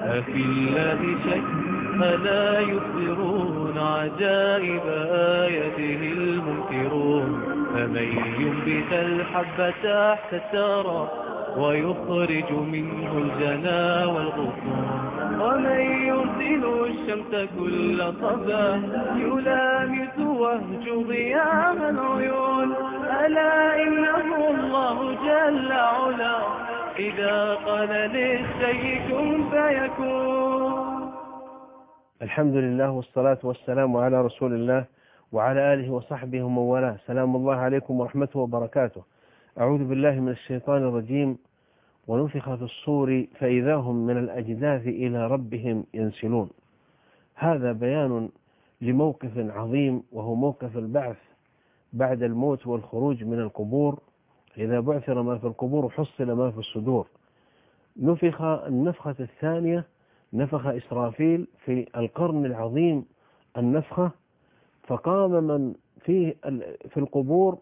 أفي الله شك ألا يخبرون عجائب آياته المنكرون فمن ينبت الحب تحت الثرى ويخرج منه الجنا والغصون ومن يرسل الشمس كل صباح يلامس وهج ضياء العيون ألا إنه الله جل علا إذا قال للشيء كن فيكون. الحمد لله والصلاة والسلام على رسول الله وعلى آله وصحبه ومن والاه. سلام الله عليكم ورحمته وبركاته. أعوذ بالله من الشيطان الرجيم. ونفخ في الصور فإذا هم من الأجداث إلى ربهم ينسلون. هذا بيان لموقف عظيم، وهو موقف البعث بعد الموت والخروج من القبور. إذا بعثر ما في القبور حصل ما في الصدور. نفخ النفخة الثانية، نفخ إسرافيل في القرن العظيم النفخة، فقام من في القبور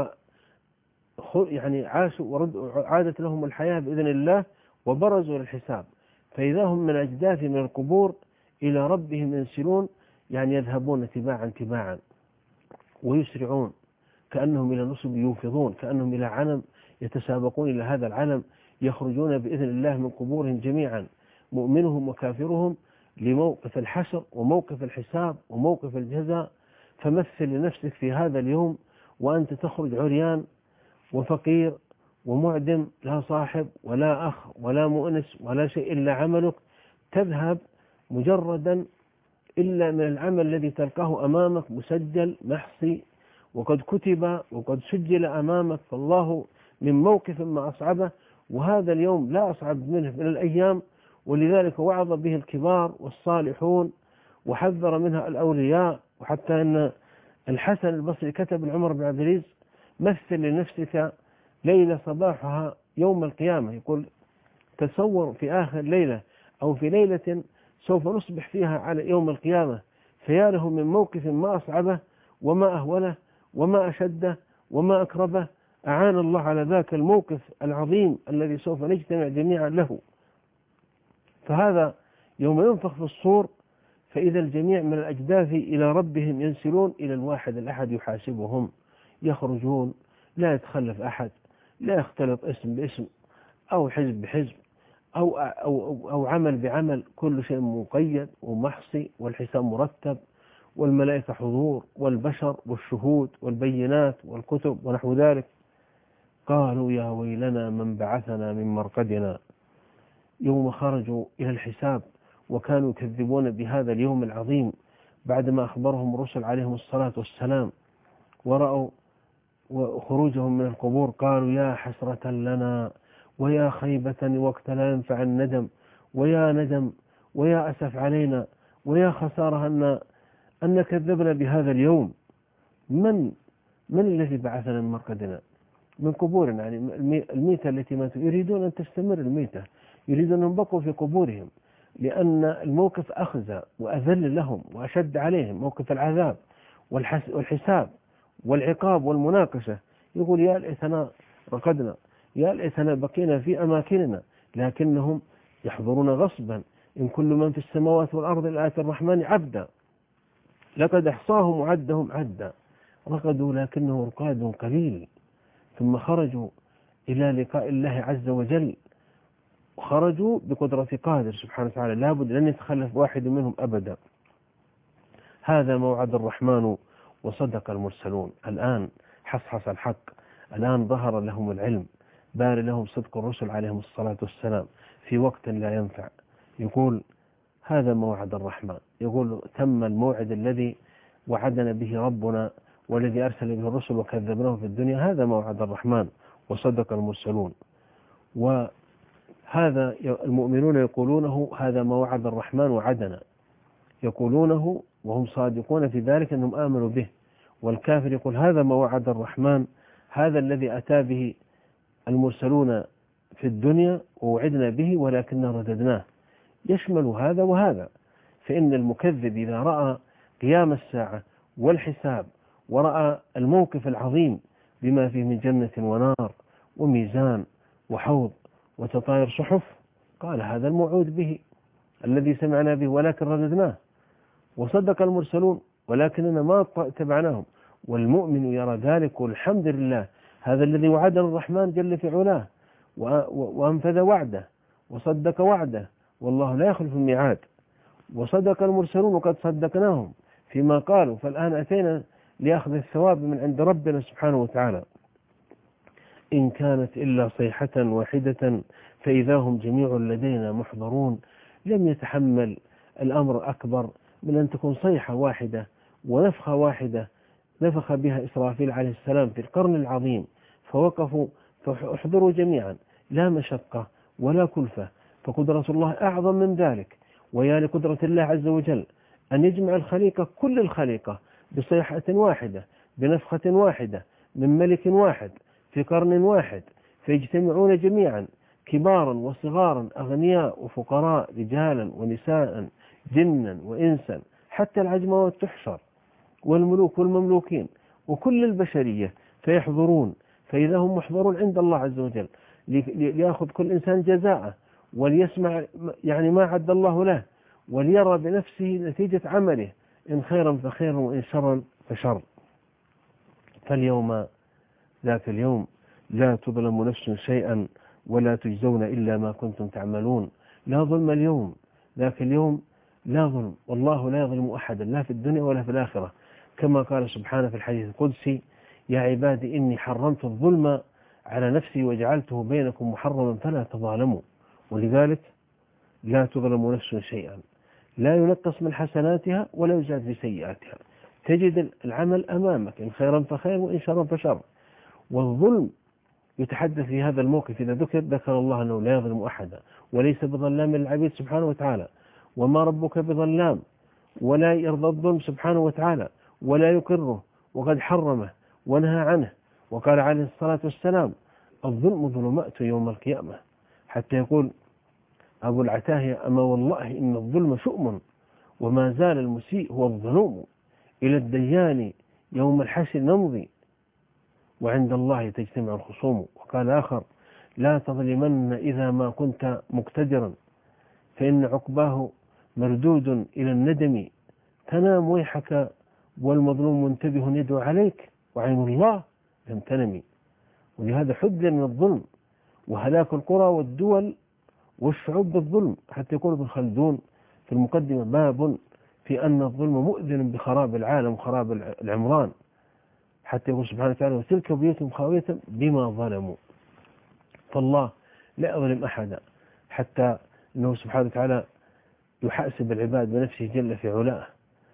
عاشوا وعادت لهم الحياة بإذن الله وبرزوا للحساب. فإذا هم من أجداث من القبور إلى ربهم ينسلون، يعني يذهبون تباعا ويسرعون كأنهم إلى نصب يوفضون، كأنهم إلى علم يتسابقون إلى هذا العلم، يخرجون بإذن الله من قبورهم جميعا مؤمنهم وكافرهم لموقف الحشر وموقف الحساب وموقف الجزاء. فمثل لنفسك في هذا اليوم وأنت تخرج عريان وفقير ومعدم، لا صاحب ولا أخ ولا مؤنس ولا شيء إلا عملك، تذهب مجردا إلا من العمل الذي تلقاه أمامك مسجل محصي وقد كتب وقد سجل أمامك. فالله من موقف ما أصعبه، وهذا اليوم لا أصعب منه من الأيام، ولذلك وعظ به الكبار والصالحون وحذر منها الأولياء. وحتى أن الحسن البصري كتب لعمر بن عبد العزيز: مثل لنفسك ليلة صباحها يوم القيامة. يقول: تصور في آخر ليلة أو في ليلة سوف نصبح فيها على يوم القيامة، فيا له من موقف ما أصعبه وما أهوله وما أشده وما أكربه. أعان الله على ذاك الموقف العظيم الذي سوف نجتمع جميعا له. فهذا يوم ينفخ في الصور فإذا الجميع من الأجداث إلى ربهم ينسلون، إلى الواحد الأحد يحاسبهم. يخرجون، لا يتخلف أحد، لا يختلط اسم باسم أو حزب بحزب أو عمل بعمل، كل شيء مقيد ومحصي، والحساب مرتب، والملائكة حضور، والبشر والشهود والبينات والكتب ونحو ذلك. قالوا: يا ويلنا من بعثنا من مرقدنا. يوم خرجوا إلى الحساب وكانوا يكذبون بهذا اليوم العظيم بعدما أخبرهم الرسل عليهم الصلاة والسلام، ورأوا وخروجهم من القبور قالوا: يا حسرة لنا ويا خيبة وقت لا ينفع الندم، ويا ندم ويا أسف علينا ويا خسارة أن كذبنا بهذا اليوم. من الذي بعثنا من مرقدنا؟ من قبورنا، يعني الميتة التي ماتوا. يريدون أن تستمر الميتة، يريدون أن يبقوا في قبورهم، لأن الموقف أخزى وأذل لهم وأشد عليهم، موقف العذاب والحساب والعقاب والمناقشة. يقول: يا ليتنا رقدنا، يا ليتنا بقينا في أماكننا، لكنهم يحضرون غصبا. إن كل من في السماوات والأرض إلا آتي الرحمن عبدا، لقد أحصاهم وعدهم عدا. رقدوا لكنه رقاد قليل، ثم خرجوا إلى لقاء الله عز وجل، وخرجوا بقدرة قادر سبحانه وتعالى، لابد لن يتخلف واحد منهم أبدا. هذا موعد الرحمن وصدق المرسلون. الآن حصحص الحق، الآن ظهر لهم العلم، بان لهم صدق الرسل عليهم الصلاة والسلام في وقت لا ينفع. يقول: هذا موعد الرحمن. يقول: تم الموعد الذي وعدنا به ربنا والذي أرسل به الرسل وكذبناه في الدنيا. هذا موعد الرحمن وصدق المرسلون. وهذا المؤمنون يقولونه: هذا موعد الرحمن وعدنا، يقولونه وهم صادقون في ذلك أنهم آمنوا به. والكافر يقول: هذا موعد الرحمن، هذا الذي أتى به المرسلون في الدنيا ووعدنا به ولكننا رددناه. يشمل هذا وهذا. فإن المكذب إذا رأى قيام الساعة والحساب ورأى الموقف العظيم بما فيه من جنة ونار وميزان وحوض وتطاير صحف، قال: هذا الموعود به، الذي سمعنا به ولكن رددناه، وصدق المرسلون ولكننا ما تبعناهم، والمؤمن يرى ذلك والحمد لله. هذا الذي وعدنا الرحمن جل في علاه وأنفذ وعده وصدق وعده، والله لا يخلف الميعاد. وصدق المرسلون وقد صدقناهم فيما قالوا، فالآن أتينا لأخذ الثواب من عند ربنا سبحانه وتعالى. إن كانت إلا صيحة واحدة فإذا هم جميع لدينا محضرون. لم يتحمل الأمر أكبر من أن تكون صيحة واحدة ونفخة واحدة نفخ بها إسرافيل عليه السلام في القرن العظيم، فوقفوا فاحضروا جميعا، لا مشقة ولا كلفة، فقدرة الله أعظم من ذلك. ويا لقدرة الله عز وجل أن يجمع الخليقة كل الخليقة بصيحة واحدة بنفخة واحدة من ملك واحد في قرن واحد، فيجتمعون جميعا كبارا وصغارا أغنياء وفقراء رجالا ونساء جنا وإنسا، حتى العجموات تحشر والملوك والمملوكين وكل البشرية فيحضرون، فإذا هم محضرون عند الله عز وجل ليأخذ كل إنسان جزاءه وليسمع يعني ما عد الله له، وليرى بنفسه نتيجة عمله، إن خيرا فخير وإن شرا فشر. فاليوم ذاك اليوم لا تظلم نفس شيئا ولا تجزون إلا ما كنتم تعملون. لا ظلم اليوم، ذاك اليوم لا ظلم، والله لا يظلم أحدا لا في الدنيا ولا في الآخرة، كما قال سبحانه في الحديث القدسي: يا عبادي إني حرمت الظلم على نفسي وجعلته بينكم محرما فلا تظالموا. ولذلك لا تظلم نفس شيئا، لا ينقص من حسناتها ولا يزاد في سيئاتها، تجد العمل أمامك، إن خيرا فخير وإن شرا فشر. والظلم يتحدث في هذا الموقف إذا ذكر الله أنه لا يظلم أحدا وليس بظلام للعبيد سبحانه وتعالى، وما ربك بظلام، ولا يرضى الظلم سبحانه وتعالى ولا يقره، وقد حرمه ونهى عنه. وقال عليه الصلاة والسلام: الظلم ظلمات يوم القيامة. حتى يقول أبو العتاهية: أما والله إن الظلم شؤم وما زال المسيء هو الظلوم، إلى الديان يوم الحشر نمضي وعند الله تجتمع الخصوم. وقال آخر: لا تظلمن إذا ما كنت مقتدرا فإن عقباه مردود إلى الندم، تنام ويحك والمظلوم منتبه يدعو عليك وعين الله لم تنمي. ولهذا حذر من الظلم وهلاك القرى والدول والشعوب بالظلم. حتى يقول ابن خلدون في المقدمة باب في أن الظلم مؤذن بخراب العالم وخراب العمران، حتى يقول سبحانه وتعالى: وتلك بيوتهم خاوية بما ظلموا. فالله لا يظلم أحدا، حتى أنه سبحانه وتعالى يحاسب العباد بنفسه جل في علاه،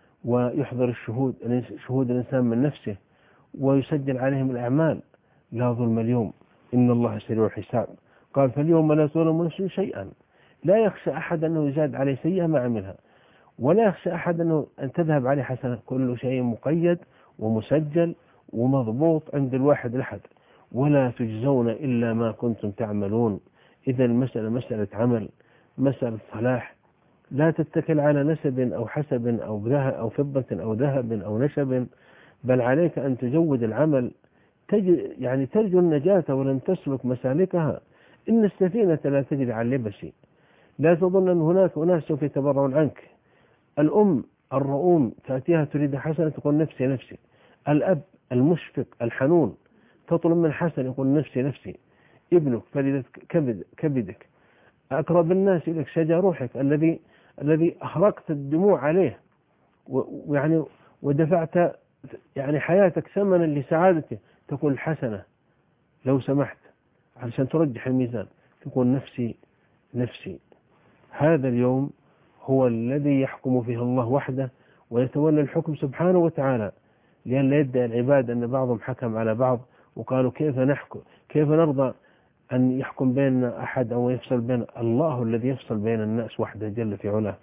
ويحضر شهود الإنسان من نفسه ويسجل عليهم الأعمال. لا ظلم اليوم إن الله سريع الحساب. قال: فاليوم لا تظلم نفس شيئا. لا يخشى أحد أنه يزاد عليه سيئة ما عملها، ولا يخشى أحد أن تذهب عليه حسنة. كل شيء مقيد ومسجل ومضبوط عند الواحد الأحد. ولا تجزون إلا ما كنتم تعملون. إذا المسألة مسألة عمل، مسألة صلاح، لا تتكل على نسب أو حسب أو فضة أو ذهب أو نشب، بل عليك أن تجود العمل، يعني ترجو النجاة ولن تسلك مسالكها. إن السفينة لا تجري على اليبس. لا تظن أن هناك أناس سوف يتبرعون عنك. الأم الرؤوم تأتيها تريد حسنة تقول نفسي نفسي. الأب المشفق الحنون تطلب من حسن يقول نفسي نفسي. ابنك فريدة كبدك. أقرب الناس إليك شجا روحك الذي أحرقت الدموع عليه ويعني ودفعت يعني حياتك ثمنا لسعادته، تقول حسنة لو سمحت علشان ترجح الميزان، تقول نفسي نفسي. هذا اليوم هو الذي يحكم فيه الله وحده ويتولى الحكم سبحانه وتعالى، لأن لا يدعي العباد أن بعضهم حكم على بعض وقالوا كيف نرضى أن يحكم بيننا أحد أو يفصل بين الله الذي يفصل بين الناس وحده جل في علاه.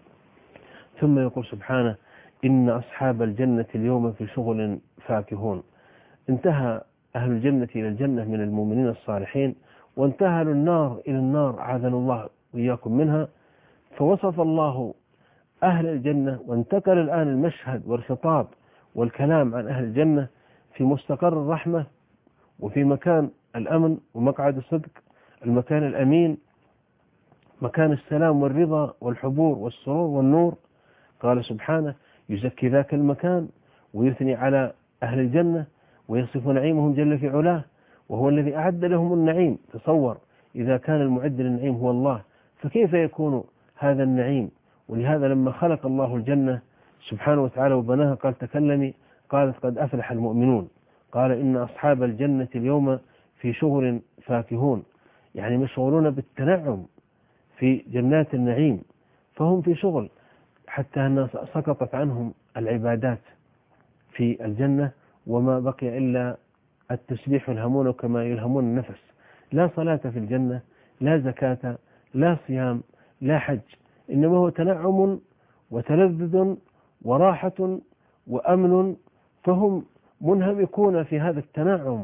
ثم يقول سبحانه: إن أصحاب الجنة اليوم في شغل فاكهون. انتهى أهل الجنة إلى الجنة من المؤمنين الصالحين، وانتهى النار إلى النار عاذنا الله وإياكم منها. فوصف الله أهل الجنة، وانتقل الآن المشهد والخطاب والكلام عن أهل الجنة في مستقر الرحمة وفي مكان الأمن ومقعد الصدق، المكان الأمين. مكان السلام والرضا والحبور والسرور والنور. قال سبحانه يزكي ذاك المكان ويثني على أهل الجنة ويصف نعيمهم جل في علاه، وهو الذي أعد لهم النعيم. تصور إذا كان المعد للنعيم هو الله، فكيف يكون هذا النعيم؟ ولهذا لما خلق الله الجنة سبحانه وتعالى وبناها قال تكلمي، قالت قد أفلح المؤمنون. قال إن أصحاب الجنة اليوم في شغل فاكهون، يعني مشغولون بالتنعم في جنات النعيم، فهم في شغل حتى أن سقطت عنهم العبادات في الجنة، وما بقي إلا التسبيح يلهمون كما يلهمون النفس. لا صلاة في الجنة، لا زكاة، لا صيام، لا حج، إنما هو تنعم وتلذذ وراحة وأمن، فهم منهمكون في هذا التنعم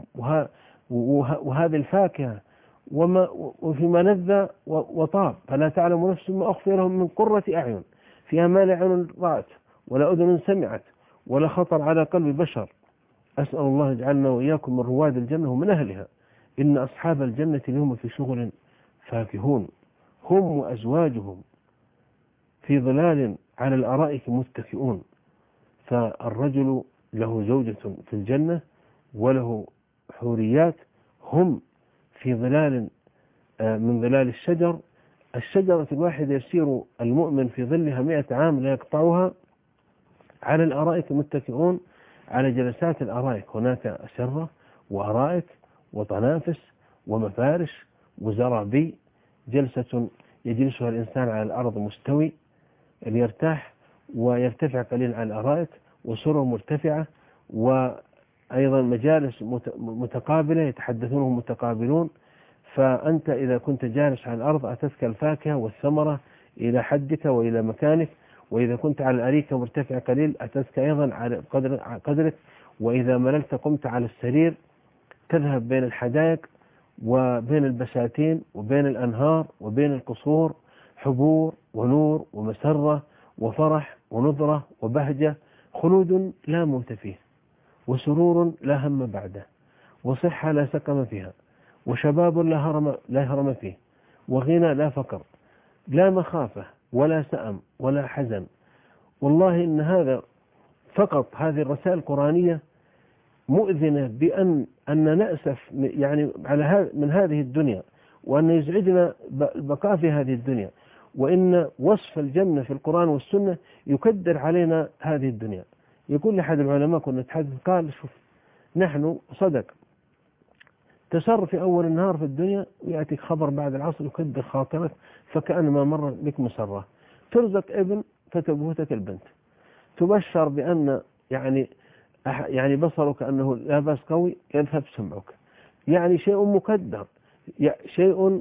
وهذه الفاكهة وفيما لذ وطاب، فلا تعلم نفس ما أخفي لهم من قرة أعين فيها ما لا عين رأت ولا أذن سمعت ولا خطر على قلب بشر. أسأل الله يجعلنا وإياكم من رواد الجنة ومن أهلها. إن أصحاب الجنة اليوم في شغل فاكهون، هم وأزواجهم في ظلال على الأرائك متكئون. فالرجل له زوجة في الجنة وله حوريات، هم في ظلال من ظلال الشجر. الشجرة الواحدة يسير المؤمن في ظلها 100 عام لا يقطعها. على الأرائك متكئون، على جلسات الأرائك هناك أسرة وأرائك وطنافس ومفارش وزرابي، جلسة يجلسها الإنسان على الأرض مستوي ليرتاح ويرتفع قليلا على الأرائك، وسرر مرتفعة، وأيضا مجالس متقابلة يتحدثونهم متقابلون. فأنت إذا كنت جالس على الأرض أتتك الفاكهة والثمرة إلى حدك وإلى مكانك، وإذا كنت على الأريكة مرتفع قليل أتتك أيضا على قدرك، وإذا مللت قمت على السرير تذهب بين الحدائق وبين البساتين وبين الأنهار وبين القصور، حبور ونور ومسرة وفرح ونظرة وبهجة، خلود لا موت فيه، وسرور لا هم بعده، وصحة لا سقم فيها، وشباب لا هرم فيه، وغنى لا فقر، لا مخافة ولا سأم ولا حزن. والله إن هذا فقط هذه الرسائل القرآنية مؤذنة بأن نأسف يعني على من هذه الدنيا، وأن يزعجنا البقاء في هذه الدنيا، وإن وصف الجنة في القرآن والسنة يكدر علينا هذه الدنيا. يقول لأحد العلماء كنا نتحدث قال شوف نحن صدق تسر في أول النهار في الدنيا ويأتيك خبر بعد العصر يكدر خاطرك فكأنما مر بك مسرة، ترزق ابن فتبوتك البنت، تبشر بأن يعني بصرك أنه لا بأس قوي يذهب سمعك، يعني شيء مكدر، شيء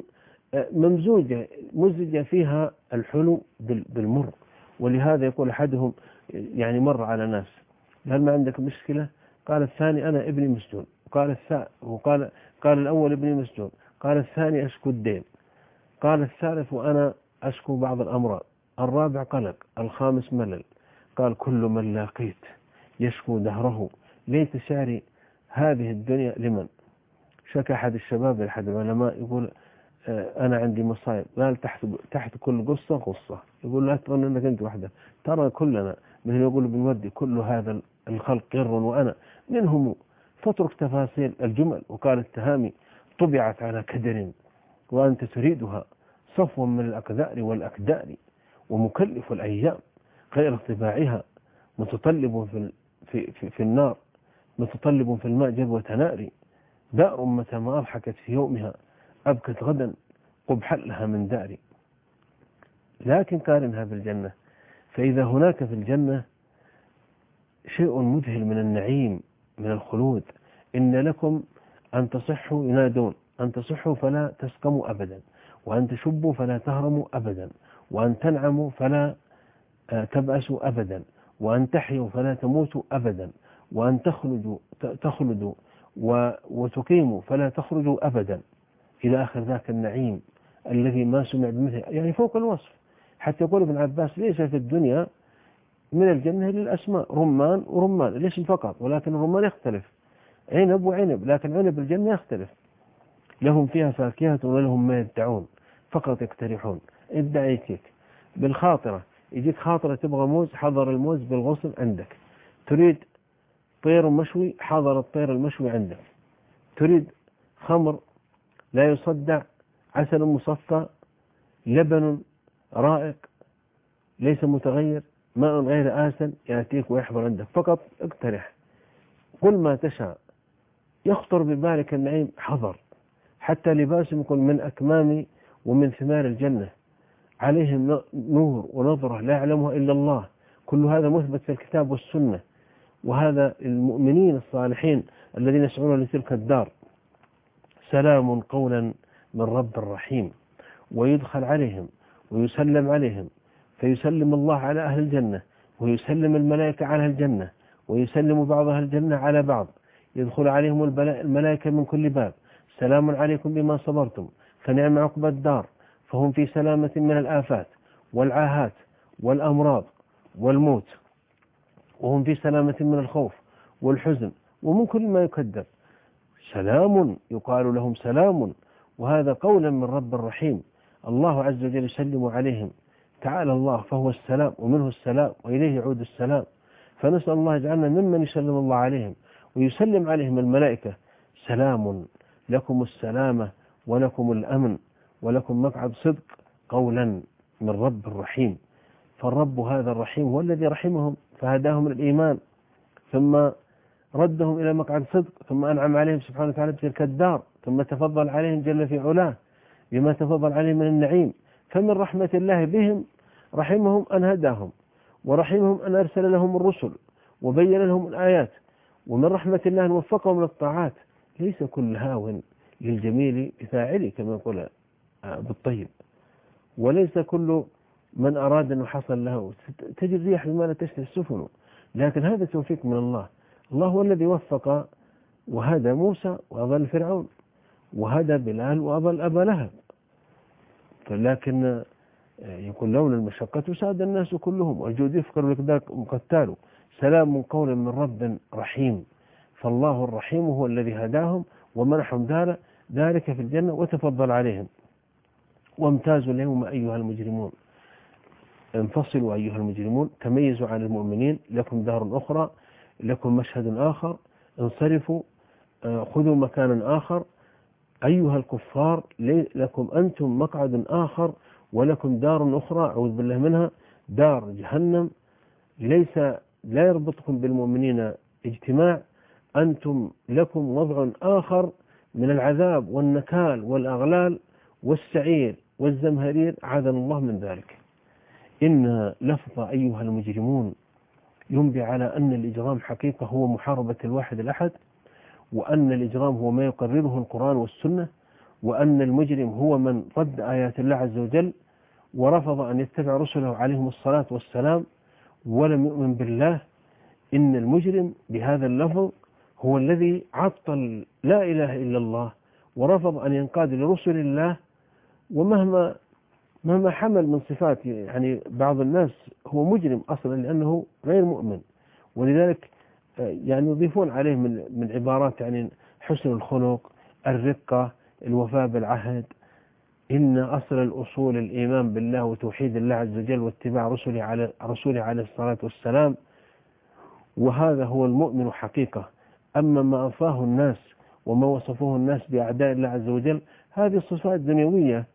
مزج فيها الحلو بالمر. ولهذا يقول أحدهم يعني مر على ناس هل ما عندك مشكلة؟ قال الثاني أنا ابني مسجون، قال الأول ابني مسجون، قال الثاني أشكو الدين، قال الثالث وأنا أشكو بعض الأمراض، الرابع قلق، الخامس ملل. قال كل من لاقيت يشكو دهره ليت شعري هذه الدنيا لمن. شكى أحد الشباب لأحد العلماء يقول أنا عندي مصايب، قال تحت كل قصة قصة، يقول لا تظن أنك أنت وحدك، ترى كلنا من يقول بنودي كل هذا الخلق قر وأنا منهم، فاترك تفاصيل الجمل. وقال التهامي طبعت على كدر وأنت تريدها صفوا من الأقدار والأكدار، ومكلف الأيام غير طباعها متطلب في النار، متطلب في الماء جذوة نار، دار متى ما أضحكت في يومها أبكت غدا قبح لها من داري. لكن قارنها بالجنة، فإذا هناك في الجنة شيء مذهل من النعيم من الخلود. إن لكم أن تصحوا، ينادون أن تصحوا فلا تسقموا أبدا، وأن تشبوا فلا تهرموا أبدا، وأن تنعموا فلا تبأسوا أبدا، وأن تحيوا فلا تموتوا أبدا، وأن تخلدوا وتقيموا فلا تخرجوا أبدا، إلى آخر ذاك النعيم الذي ما سمع بمثله، يعني فوق الوصف. حتى يقول ابن عباس ليس في الدنيا من الجنة للأسماء رمان ورمان الاسم فقط، ولكن الرمان يختلف، عنب وعنب، لكن عنب الجنة يختلف. لهم فيها فاكهة ولهم ما يدعون، فقط يقترحون. ابدأ يجيك بالخاطرة، يجيك خاطرة تبغى موز، حضر الموز بالغصن عندك. تريد طير مشوي، حضر الطير المشوي عندك. تريد خمر لا يصدع، عسل مصفى، لبن رائق ليس متغير، ماء غير آسن، يأتيك ويحضر عندك. فقط اقترح، قل ما تشاء يخطر ببالك النعيم حضر. حتى لباسهم يكون من أكمام ومن ثمار الجنة، عليهم نور ونظرة لا يعلمها إلا الله. كل هذا مثبت في الكتاب والسنة، وهذا المؤمنين الصالحين الذين يسعون لتلك الدار. سلام قولا من رب رحيم. ويدخل عليهم ويسلم عليهم، فيسلم الله على أهل الجنة، ويسلم الملائكة على الجنة، ويسلم بعض أهل الجنة على بعض. يدخل عليهم الملائكة من كل باب، سلام عليكم بما صبرتم فنعم عقبى الدار، فهم في سلامة من الآفات والعاهات والأمراض والموت، وهم في سلامة من الخوف والحزن ومن كل ما يكدر. سلام، يقال لهم سلام، وهذا قولا من رب الرحيم. الله عز وجل يسلم عليهم. تعالى الله فهو السلام ومنه السلام وإليه يعود السلام. فنسأل الله يجعلنا ممن يسلم الله عليهم ويسلم عليهم الملائكة. سلام لكم السلامة ولكم الأمن ولكم مقعد صدق، قولا من رب الرحيم. فالرب هذا الرحيم هو الذي رحمهم فهداهم الإيمان، ثم ردهم إلى مقعد صدق، ثم أنعم عليهم سبحانه وتعالى بتلك الدار، ثم تفضل عليهم جل في علاه بما تفضل عليهم من النعيم. فمن رحمة الله بهم رحمهم أن هداهم، ورحمهم أن أرسل لهم الرسل وبين لهم الآيات، ومن رحمة الله أن وفقهم للطاعات. ليس كل هاو للجميل بفاعله كما يقول بالطيب، وليس كل من أراد أن حصل له. تجد ريح بما لا تشتهي السفن، لكن هذا توفيق من الله. الله هو الذي وفق وهدى موسى وأضل فرعون، وهدى بلال وأضل أبا لهب. لكن يقول لولا المشقة ساد الناس كلهم، والجود يفكر لك مقتال. سلام قولا من رب رحيم. فالله الرحيم هو الذي هداهم ومنحهم ذلك في الجنة وتفضل عليهم. وامتازوا اليوم أيها المجرمون، انفصلوا أيها المجرمون، تميزوا عن المؤمنين، لكم دار أخرى، لكم مشهد آخر، انصرفوا، خذوا مكانا آخر. أيها الكفار لكم أنتم مقعد آخر ولكم دار أخرى، أعوذ بالله منها، دار جهنم. لا يربطكم بالمؤمنين اجتماع، أنتم لكم وضع آخر من العذاب والنكال والأغلال والسعير والزمهرير، عاذنا الله من ذلك. إن لفظ أيها المجرمون ينبي على أن الإجرام حقيقة هو محاربة الواحد الأحد، وأن الإجرام هو ما يقرره القرآن والسنة، وأن المجرم هو من رد آيات الله عز وجل ورفض أن يتبع رسله عليهم الصلاة والسلام ولم يؤمن بالله. إن المجرم بهذا اللفظ هو الذي عطل لا إله إلا الله ورفض أن ينقاد لرسل الله، ومهما حمل من صفات، يعني بعض الناس هو مجرم أصلا لأنه غير مؤمن، ولذلك يعني يضيفون عليه من عبارات يعني حسن الخلق، الرقة، الوفاء بالعهد. إن أصل الأصول الإيمان بالله وتوحيد الله عز وجل واتباع رسوله عليه الصلاة والسلام، وهذا هو المؤمن حقيقة. أما ما أفاه الناس وما وصفوه الناس بأعداء الله عز وجل، هذه الصفات دنيوية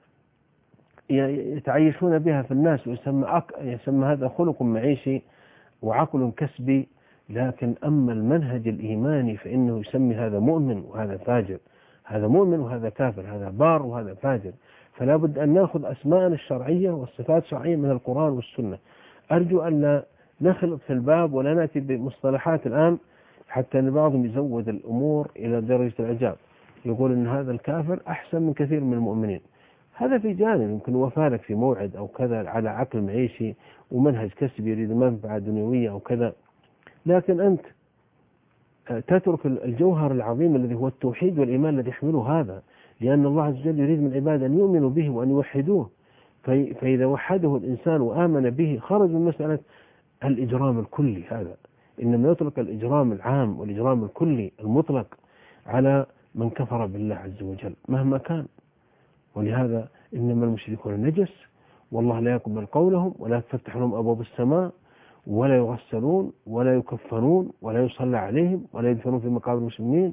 يتعيشون بها في الناس، ويسمى هذا خلق معيشي وعقل كسبي. لكن أما المنهج الإيماني فإنه يسمي هذا مؤمن وهذا فاجر، هذا مؤمن وهذا كافر، هذا بار وهذا فاجر. فلا بد أن نأخذ أسماءنا الشرعية والصفات الشرعية من القرآن والسنة. أرجو أن لا نخلط في الباب ولا نأتي بمصطلحات الآن حتى أن بعضهم يزود الأمور إلى درجة الإعجاب، يقول أن هذا الكافر أحسن من كثير من المؤمنين. هذا في جانب يمكن وفالك في موعد أو كذا على عقل معيشي ومنهج كسبي يريد منفعة دنيوية أو كذا، لكن أنت تترك الجوهر العظيم الذي هو التوحيد والإيمان الذي يحمله هذا، لأن الله عز وجل يريد من عباده أن يؤمنوا به وأن يوحدوه. فإذا وحده الإنسان وآمن به خرج من مسألة الإجرام الكلي هذا، إنما يترك الإجرام العام والإجرام الكلي المطلق على من كفر بالله عز وجل مهما كان. ولهذا إنما المشركون نجس، والله لا يقبل قولهم، ولا تفتح لهم أبواب السماء، ولا يغسلون ولا يكفنون ولا يصلى عليهم ولا يدفنون في مقابر المسلمين،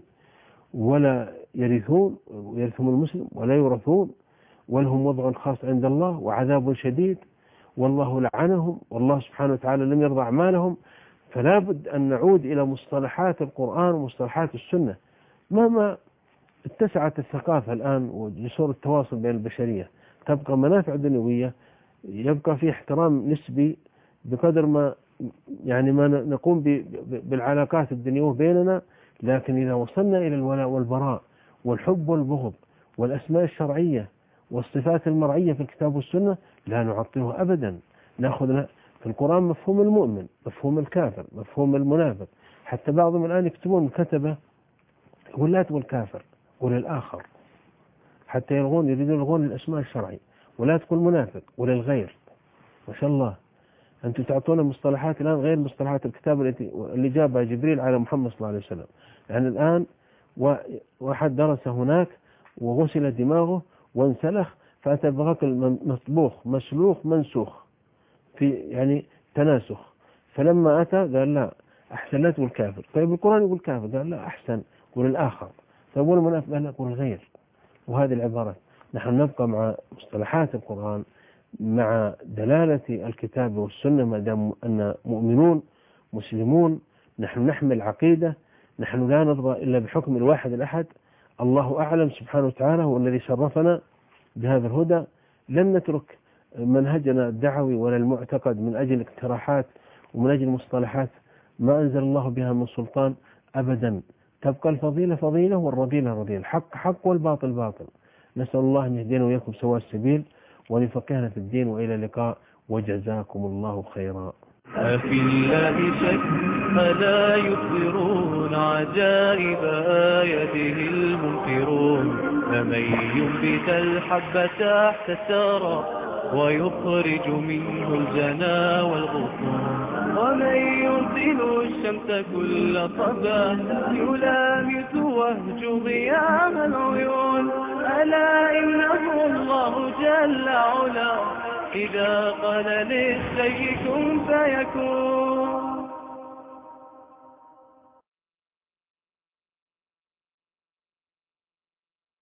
ولا يرثون المسلم ولا يورثون، ولهم وضع خاص عند الله وعذاب شديد، والله لعنهم، والله سبحانه وتعالى لم يرضى أعمالهم. فلا بد أن نعود إلى مصطلحات القرآن ومصطلحات السنة. مهما اتسعت الثقافة الآن وجسور التواصل بين البشرية، تبقى منافع دنيوية، يبقى في احترام نسبي بقدر ما يعني ما نقوم بالعلاقات الدنيوية بيننا، لكن إذا وصلنا إلى الولاء والبراء والحب والبغض والأسماء الشرعية والصفات المرعية في الكتاب والسنة لا نعطله أبدا. نأخذ في القرآن مفهوم المؤمن، مفهوم الكافر، مفهوم المنافق. حتى بعضهم الآن يكتبون كتبة يقول لا تقول كافر، قول الآخر، حتى يريدون يلغون الأسماء الشرعية، ولا تقول منافق، قول الغير. ما شاء الله، أنتم تعطونا مصطلحات الآن غير مصطلحات الكتاب اللي جابها جبريل على محمد صلى الله عليه وسلم. يعني الآن واحد درس هناك وغسل دماغه وانسلخ، فأتى بغسل مطبوخ مسلوخ منسوخ، في يعني تناسخ. فلما أتى قال لا أحسن لا تقول كافر. طيب القرآن يقول كافر، قال لا أحسن قول الآخر. طيب المنافق قال لا قول الغير. وهذه العبارات نحن نبقى مع مصطلحات القرآن مع دلالة الكتاب والسنة، ما دام أن مؤمنون مسلمون، نحن نحمل عقيدة، نحن لا نرضى إلا بحكم الواحد الأحد. الله أعلم سبحانه وتعالى هو الذي شرفنا بهذا الهدى. لن نترك منهجنا الدعوي ولا المعتقد من أجل اقتراحات ومن أجل مصطلحات ما أنزل الله بها من سلطان أبدا. تبقى الفضيلة فضيلة والرذيلة رذيلة، الحق حق والباطل باطل. نسأل الله أن يهدينا وإياكم سواء السبيل وأن يفقهنا في الدين، وإلى اللقاء وجزاكم الله خيرا. أفي الله شك ألا يخبرون عجائب آياته المنكرون، فمن ينبت الحب تحت الثرى ويخرج منه الجنا والغصون، ومن يرسل الشمس كل صباح يلامس وهج غيام العيون، ألا إنه الله جل علا إذا قال للشيء كن فيكون.